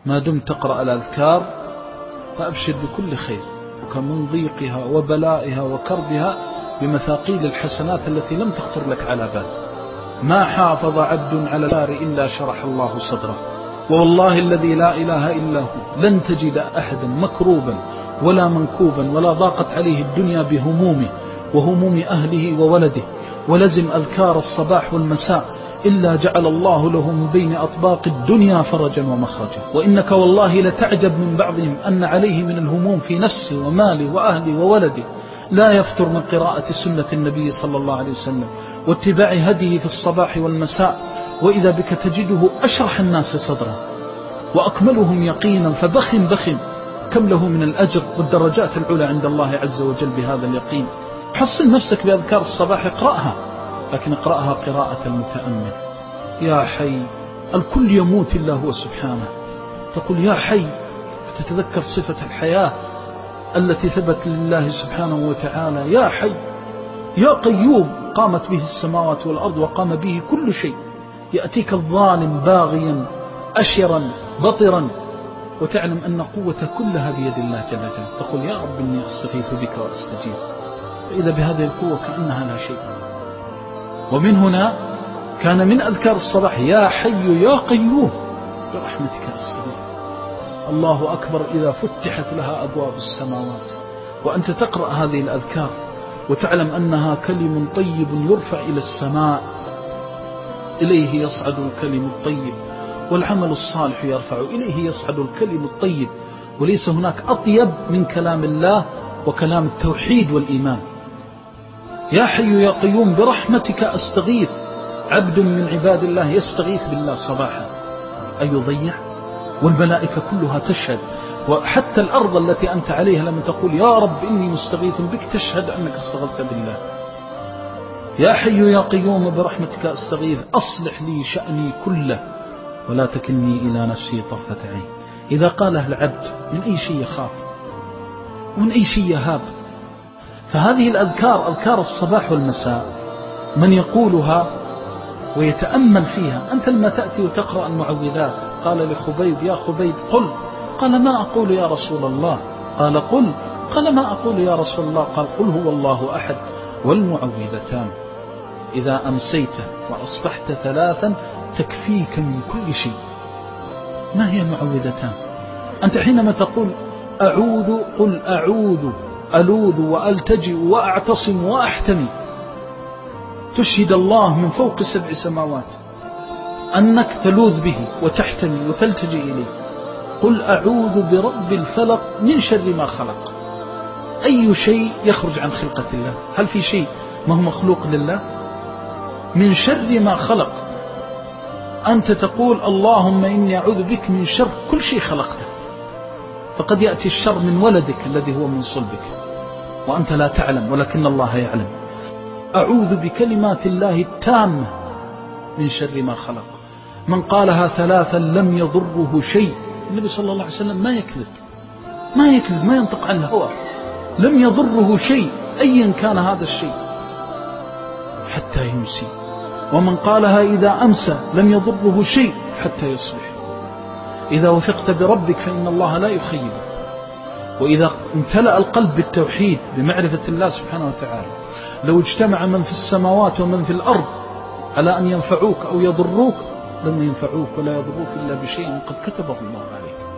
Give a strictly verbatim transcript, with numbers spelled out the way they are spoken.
ما دمت تقرأ الأذكار فأبشر بكل خير، وكمن ضيقها وبلائها وكربها بمثاقيل الحسنات التي لم تخطر لك على بال. ما حافظ عبد على الأذكار إلا شرح الله صدره، والله الذي لا إله إلا هو لن تجد أحدا مكروبا ولا منكوبا ولا ضاقت عليه الدنيا بهمومه وهموم أهله وولده ولزم أذكار الصباح والمساء إلا جعل الله له من بين أطباق الدنيا فرجا ومخرجا. وإنك والله لتعجب من بعضهم أن عليه من الهموم في نفسه وماله وأهله وولده لا يفتر من قراءة سنة النبي صلى الله عليه وسلم واتباع هديه في الصباح والمساء، وإذا بك تجده أشرح الناس صدرا وأكملهم يقينا، فبخ بخ كم له من الأجر والدرجات العلى عند الله عز وجل بهذا اليقين. حصن نفسك بأذكار الصباح، اقرأها، لكن اقرأها قراءة المتأمل. يا حي، الكل يموت إلا هو سبحانه، تقول يا حي فتتذكر صفة الحياة التي ثبت لله سبحانه وتعالى. يا حي يا قيوم قامت به السماوات والأرض وقام به كل شيء. يأتيك الظالم باغيا أشرا بطرا وتعلم أن قوة كلها بيد الله جل جلاله، تقول يا رب إني أستغيث بك وأستجيب، فإذا بهذه القوة كأنها لا شيء. ومن هنا كان من أذكار الصباح يا حي يا قيوم برحمتك أستغيث. الله أكبر إذا فتحت لها أبواب السماوات وأنت تقرأ هذه الأذكار وتعلم أنها كلم طيب يرفع إلى السماء، إليه يصعد الكلم الطيب، والعمل الصالح يرفع إليه يصعد الكلم الطيب، وليس هناك أطيب من كلام الله وكلام التوحيد والإيمان. يا حي يا قيوم برحمتك أستغيث. عبد من عباد الله يستغيث بالله صباحا أن يضيع، والملائكة كلها تشهد، وحتى الأرض التي أنت عليها لما تقول يا رب إني مستغيث بك تشهد أنك استغثت بالله. يا حي يا قيوم برحمتك أستغيث أصلح لي شأني كله ولا تكلني إلى نفسي طرفة عين. إذا قالها العبد من أي شيء يخاف ومن أي شيء يهاب. فهذه الأذكار أذكار الصباح والمساء من يقولها ويتأمل فيها. أنت لما تأتي وتقرأ المعوذات قال لخبيب يا خبيب قل، قال ما أقول يا رسول الله، قال قل، قال ما أقول يا رسول الله، قال قل هو الله أحد والمعوذتان إذا أمسيت وأصبحت ثلاثا تكفيك من كل شيء. ما هي المعوذتان؟ أنت حينما تقول أعوذ قل أعوذ ألوذ وألتجئ وأعتصم وأحتمي، تشهد الله من فوق سبع سماوات أنك تلوذ به وتحتمي وتلتجئ إليه. قل أعوذ برب الفلق من شر ما خلق. أي شيء يخرج عن خلقة الله؟ هل في شيء ما هو مخلوق لله؟ من شر ما خلق. أنت تقول اللهم إني أعوذ بك من شر كل شيء خلقته، فقد يأتي الشر من ولدك الذي هو من صلبك وأنت لا تعلم ولكن الله يعلم. أعوذ بكلمات الله التامة من شر ما خلق. من قالها ثلاثا لم يضره شيء. النبي صلى الله عليه وسلم ما يكذب، ما يكذب، ما ينطق عن الهوى. لم يضره شيء أيا كان هذا الشيء حتى يمسي. ومن قالها إذا أمسى لم يضره شيء حتى يصبح. إذا وثقت بربك فإن الله لا يخيبك. وإذا امتلأ القلب بالتوحيد بمعرفة الله سبحانه وتعالى، لو اجتمع من في السماوات ومن في الأرض على أن ينفعوك أو يضروك لن ينفعوك ولا يضروك إلا بشيء قد كتبه الله عليك.